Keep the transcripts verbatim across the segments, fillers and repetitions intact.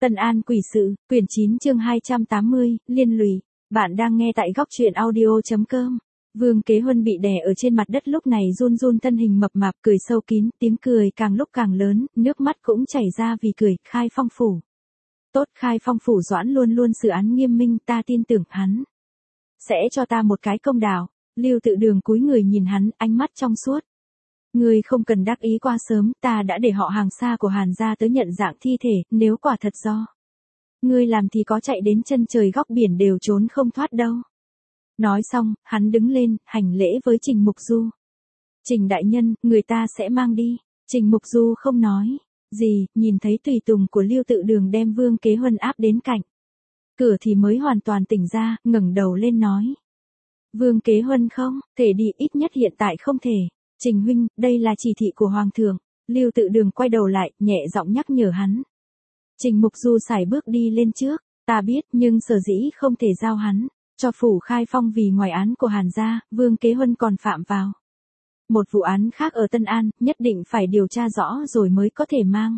Tân An quỷ sự, quyển chín chương hai trăm tám mươi, liên lụy. Bạn đang nghe tại góc truyện audio chấm com. Vương Kế Huân bị đè ở trên mặt đất lúc này run run thân hình mập mạp cười sâu kín, tiếng cười càng lúc càng lớn, nước mắt cũng chảy ra vì cười. Khai Phong phủ. Tốt, Khai Phong phủ Doãn luôn luôn xử án nghiêm minh, ta tin tưởng hắn sẽ cho ta một cái công đạo. Lưu Tự Đường cúi người nhìn hắn, ánh mắt trong suốt. Ngươi không cần đắc ý quá sớm, ta đã để họ hàng xa của Hàn gia tới nhận dạng thi thể, nếu quả thật do ngươi làm thì có chạy đến chân trời góc biển đều trốn không thoát đâu. Nói xong, hắn đứng lên, hành lễ với Trình Mục Du. Trình đại nhân, người ta sẽ mang đi. Trình Mục Du không nói gì, nhìn thấy tùy tùng của Lưu Tự Đường đem Vương Kế Huân áp đến cạnh cửa thì mới hoàn toàn tỉnh ra, ngẩng đầu lên nói. Vương Kế Huân không thể đi, ít nhất hiện tại không thể. Trình huynh, đây là chỉ thị của Hoàng thượng. Lưu Tự Đường quay đầu lại, nhẹ giọng nhắc nhở hắn. Trình Mục Du sải bước đi lên trước. Ta biết, nhưng sở dĩ không thể giao hắn cho phủ Khai Phong vì ngoài án của Hàn gia, Vương Kế Huân còn phạm vào một vụ án khác ở Tân An, nhất định phải điều tra rõ rồi mới có thể mang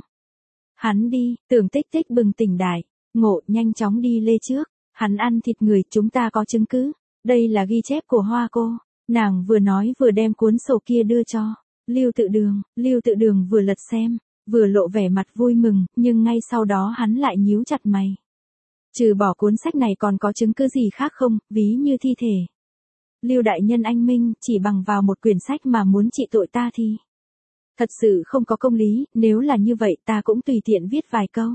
hắn đi. Tưởng Tích Tích bừng tỉnh đại ngộ, nhanh chóng đi lê trước. Hắn ăn thịt người, chúng ta có chứng cứ. Đây là ghi chép của Hoa cô. Nàng vừa nói vừa đem cuốn sổ kia đưa cho Lưu Tự Đường. Lưu Tự Đường vừa lật xem, vừa lộ vẻ mặt vui mừng, nhưng ngay sau đó hắn lại nhíu chặt mày. Trừ bỏ cuốn sách này còn có chứng cứ gì khác không, ví như thi thể Lưu đại nhân anh minh, chỉ bằng vào một quyển sách mà muốn trị tội ta thì thật sự không có công lý, nếu là như vậy ta cũng tùy tiện viết vài câu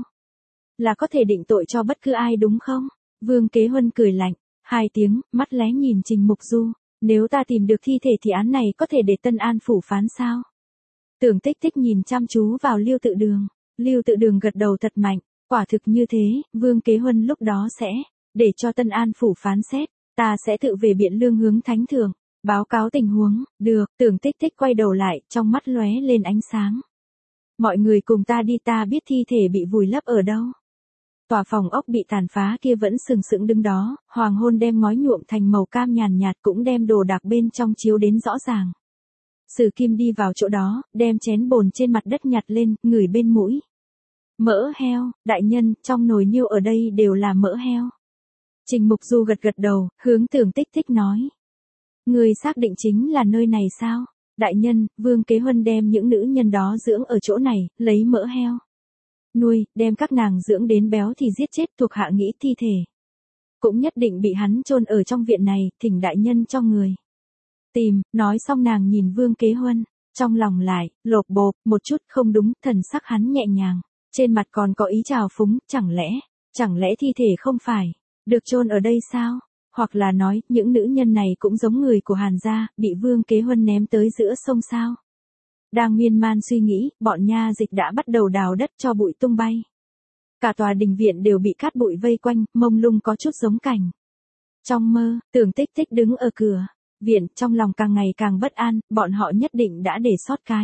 là có thể định tội cho bất cứ ai đúng không? Vương Kế Huân cười lạnh hai tiếng, mắt lé nhìn Trình Mục Du. Nếu ta tìm được thi thể thì án này có thể để Tân An phủ phán sao? Tưởng Tích Tích nhìn chăm chú vào Lưu Tự Đường. Lưu Tự Đường gật đầu thật mạnh. Quả thực như thế, Vương Kế Huân lúc đó sẽ để cho Tân An phủ phán xét. Ta sẽ tự về Biện Lương hướng thánh thượng báo cáo tình huống. Được. Tưởng Tích Tích quay đầu lại, trong mắt lóe lên ánh sáng. Mọi người cùng ta đi, ta biết thi thể bị vùi lấp ở đâu. Tòa phòng ốc bị tàn phá kia vẫn sừng sững đứng đó, hoàng hôn đem ngói nhuộm thành màu cam nhàn nhạt cũng đem đồ đạc bên trong chiếu đến rõ ràng. Sử Kim đi vào chỗ đó, đem chén bồn trên mặt đất nhặt lên, ngửi bên mũi. Mỡ heo, đại nhân, trong nồi niêu ở đây đều là mỡ heo. Trình Mục Du gật gật đầu, hướng Tưởng Tích Tích nói. Người xác định chính là nơi này sao? Đại nhân, Vương Kế Huân đem những nữ nhân đó dưỡng ở chỗ này, lấy mỡ heo nuôi, đem các nàng dưỡng đến béo thì giết chết. Thuộc hạ nghĩ thi thể cũng nhất định bị hắn chôn ở trong viện này, thỉnh đại nhân cho người tìm. Nói xong nàng nhìn Vương Kế Huân, trong lòng lại lộp bộp một chút, không đúng, thần sắc hắn nhẹ nhàng, trên mặt còn có ý trào phúng. Chẳng lẽ, chẳng lẽ thi thể không phải được chôn ở đây sao? Hoặc là nói, những nữ nhân này cũng giống người của Hàn gia, bị Vương Kế Huân ném tới giữa sông sao? Đang miên man suy nghĩ, bọn nha dịch đã bắt đầu đào đất cho bụi tung bay. Cả tòa đình viện đều bị cát bụi vây quanh, mông lung có chút giống cảnh trong mơ. Tưởng Tích Tích đứng ở cửa viện, trong lòng càng ngày càng bất an, bọn họ nhất định đã để sót cái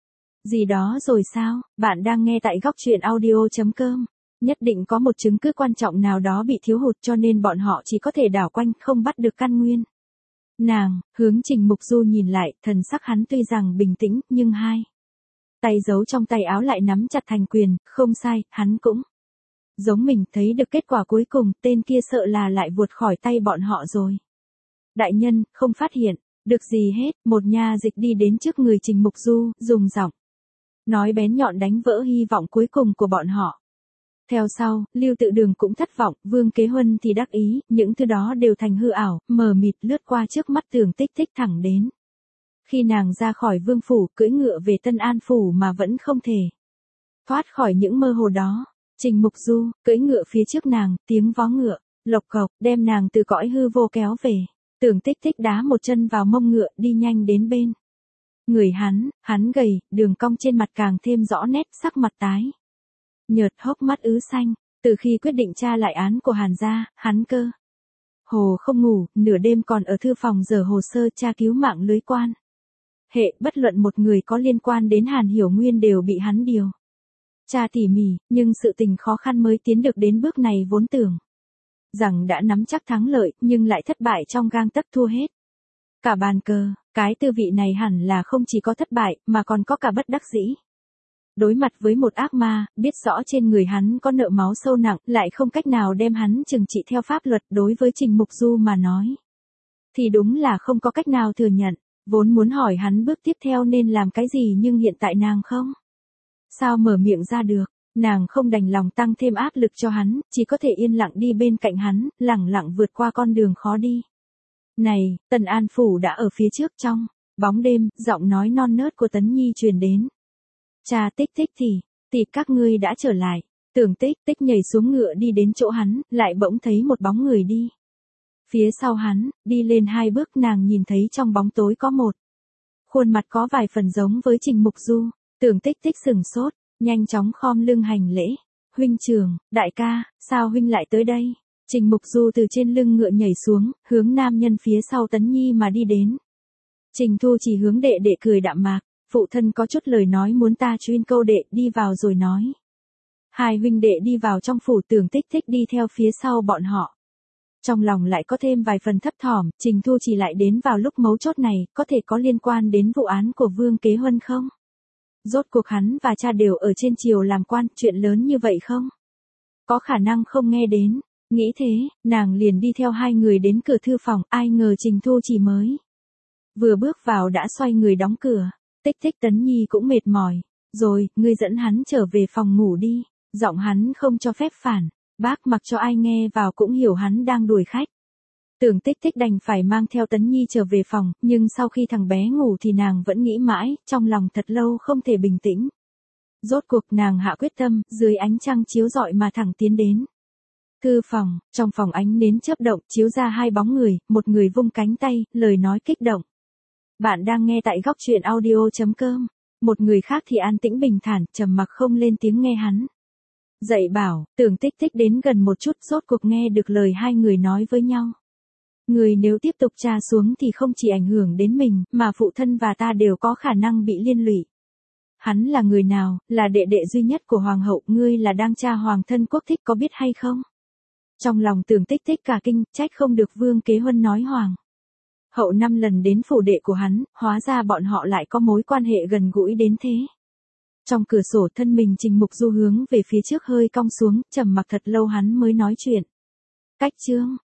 gì đó rồi sao? Bạn đang nghe tại góc truyện audio chấm com. Nhất định có một chứng cứ quan trọng nào đó bị thiếu hụt cho nên bọn họ chỉ có thể đảo quanh, không bắt được căn nguyên. Nàng, hướng Trình Mục Du nhìn lại, thần sắc hắn tuy rằng bình tĩnh, nhưng hai tay giấu trong tay áo lại nắm chặt thành quyền. Không sai, hắn cũng giống mình, thấy được kết quả cuối cùng, tên kia sợ là lại vụt khỏi tay bọn họ rồi. Đại nhân, không phát hiện được gì hết. Một nha dịch đi đến trước người Trình Mục Du, dùng giọng nói bén nhọn đánh vỡ hy vọng cuối cùng của bọn họ. Theo sau, Lưu Tự Đường cũng thất vọng, Vương Kế Huân thì đắc ý, những thứ đó đều thành hư ảo, mờ mịt lướt qua trước mắt Tưởng Tích Tích thẳng đến khi nàng ra khỏi vương phủ, cưỡi ngựa về Tân An phủ mà vẫn không thể thoát khỏi những mơ hồ đó. Trình Mục Du cưỡi ngựa phía trước nàng, tiếng vó ngựa lộc cộc đem nàng từ cõi hư vô kéo về. Tưởng Tích Tích đá một chân vào mông ngựa, đi nhanh đến bên người hắn. Hắn gầy, đường cong trên mặt càng thêm rõ nét, sắc mặt tái nhợt, hốc mắt ứ xanh. Từ khi quyết định tra lại án của Hàn gia, hắn cơ hồ không ngủ, nửa đêm còn ở thư phòng dở hồ sơ tra cứu mạng lưới quan hệ, bất luận một người có liên quan đến Hàn Hiểu Nguyên đều bị hắn điều tra tỉ mỉ, nhưng sự tình khó khăn mới tiến được đến bước này, vốn tưởng rằng đã nắm chắc thắng lợi, nhưng lại thất bại trong gang tấc, thua hết cả bàn cờ. Cái tư vị này hẳn là không chỉ có thất bại, mà còn có cả bất đắc dĩ. Đối mặt với một ác ma, biết rõ trên người hắn có nợ máu sâu nặng, lại không cách nào đem hắn trừng trị theo pháp luật, đối với Trình Mục Du mà nói. Thì đúng là không có cách nào thừa nhận, vốn muốn hỏi hắn bước tiếp theo nên làm cái gì nhưng hiện tại nàng không. Sao mở miệng ra được, nàng không đành lòng tăng thêm áp lực cho hắn, chỉ có thể yên lặng đi bên cạnh hắn, lẳng lặng vượt qua con đường khó đi. Này, Tần An Phủ đã ở phía trước trong bóng đêm, giọng nói non nớt của Tấn Nhi truyền đến. Cha Tích Tích thì, thì các ngươi đã trở lại. Tưởng Tích Tích nhảy xuống ngựa đi đến chỗ hắn, lại bỗng thấy một bóng người đi. Phía sau hắn, đi lên hai bước nàng nhìn thấy trong bóng tối có một khuôn mặt có vài phần giống với Trình Mục Du. Tưởng Tích Tích sừng sốt, nhanh chóng khom lưng hành lễ. Huynh trưởng, đại ca, sao huynh lại tới đây? Trình Mục Du từ trên lưng ngựa nhảy xuống, hướng nam nhân phía sau Tấn Nhi mà đi đến. Trình Thu chỉ hướng đệ đệ cười đạm mạc, phụ thân có chút lời nói muốn ta chuyên câu đệ, đi vào rồi nói. Hai huynh đệ đi vào trong phủ, Tưởng Tích Tích đi theo phía sau bọn họ. Trong lòng lại có thêm vài phần thấp thỏm, Trình Thu chỉ lại đến vào lúc mấu chốt này, có thể có liên quan đến vụ án của Vương Kế Huân không? Rốt cuộc hắn và cha đều ở trên triều làm quan, chuyện lớn như vậy không? Có khả năng không nghe đến, nghĩ thế, nàng liền đi theo hai người đến cửa thư phòng, ai ngờ Trình Thu chỉ mới vừa bước vào đã xoay người đóng cửa. Tích Tích Tấn Nhi cũng mệt mỏi. Rồi, ngươi dẫn hắn trở về phòng ngủ đi. Giọng hắn không cho phép phản. Bác mặc cho ai nghe vào cũng hiểu hắn đang đuổi khách. Tưởng Tích Tích đành phải mang theo Tấn Nhi trở về phòng, nhưng sau khi thằng bé ngủ thì nàng vẫn nghĩ mãi, trong lòng thật lâu không thể bình tĩnh. Rốt cuộc nàng hạ quyết tâm, dưới ánh trăng chiếu rọi mà thẳng tiến đến thư phòng. Trong phòng ánh nến chớp động, chiếu ra hai bóng người, một người vung cánh tay, lời nói kích động. Bạn đang nghe tại góc truyện audio chấm com. Một người khác thì an tĩnh bình thản, trầm mặc không lên tiếng nghe hắn dạy bảo. Tưởng Tích Tích đến gần một chút, rốt cuộc nghe được lời hai người nói với nhau. Người nếu tiếp tục tra xuống thì không chỉ ảnh hưởng đến mình, mà phụ thân và ta đều có khả năng bị liên lụy. Hắn là người nào, là đệ đệ duy nhất của hoàng hậu, ngươi là đang tra hoàng thân quốc thích có biết hay không? Trong lòng Tưởng Tích Tích cả kinh, trách không được Vương Kế Huân nói hoàng hậu năm lần đến phủ đệ của hắn, hóa ra bọn họ lại có mối quan hệ gần gũi đến thế. Trong cửa sổ thân mình Trình Mục Du hướng về phía trước hơi cong xuống, trầm mặc thật lâu hắn mới nói chuyện. Cách chương,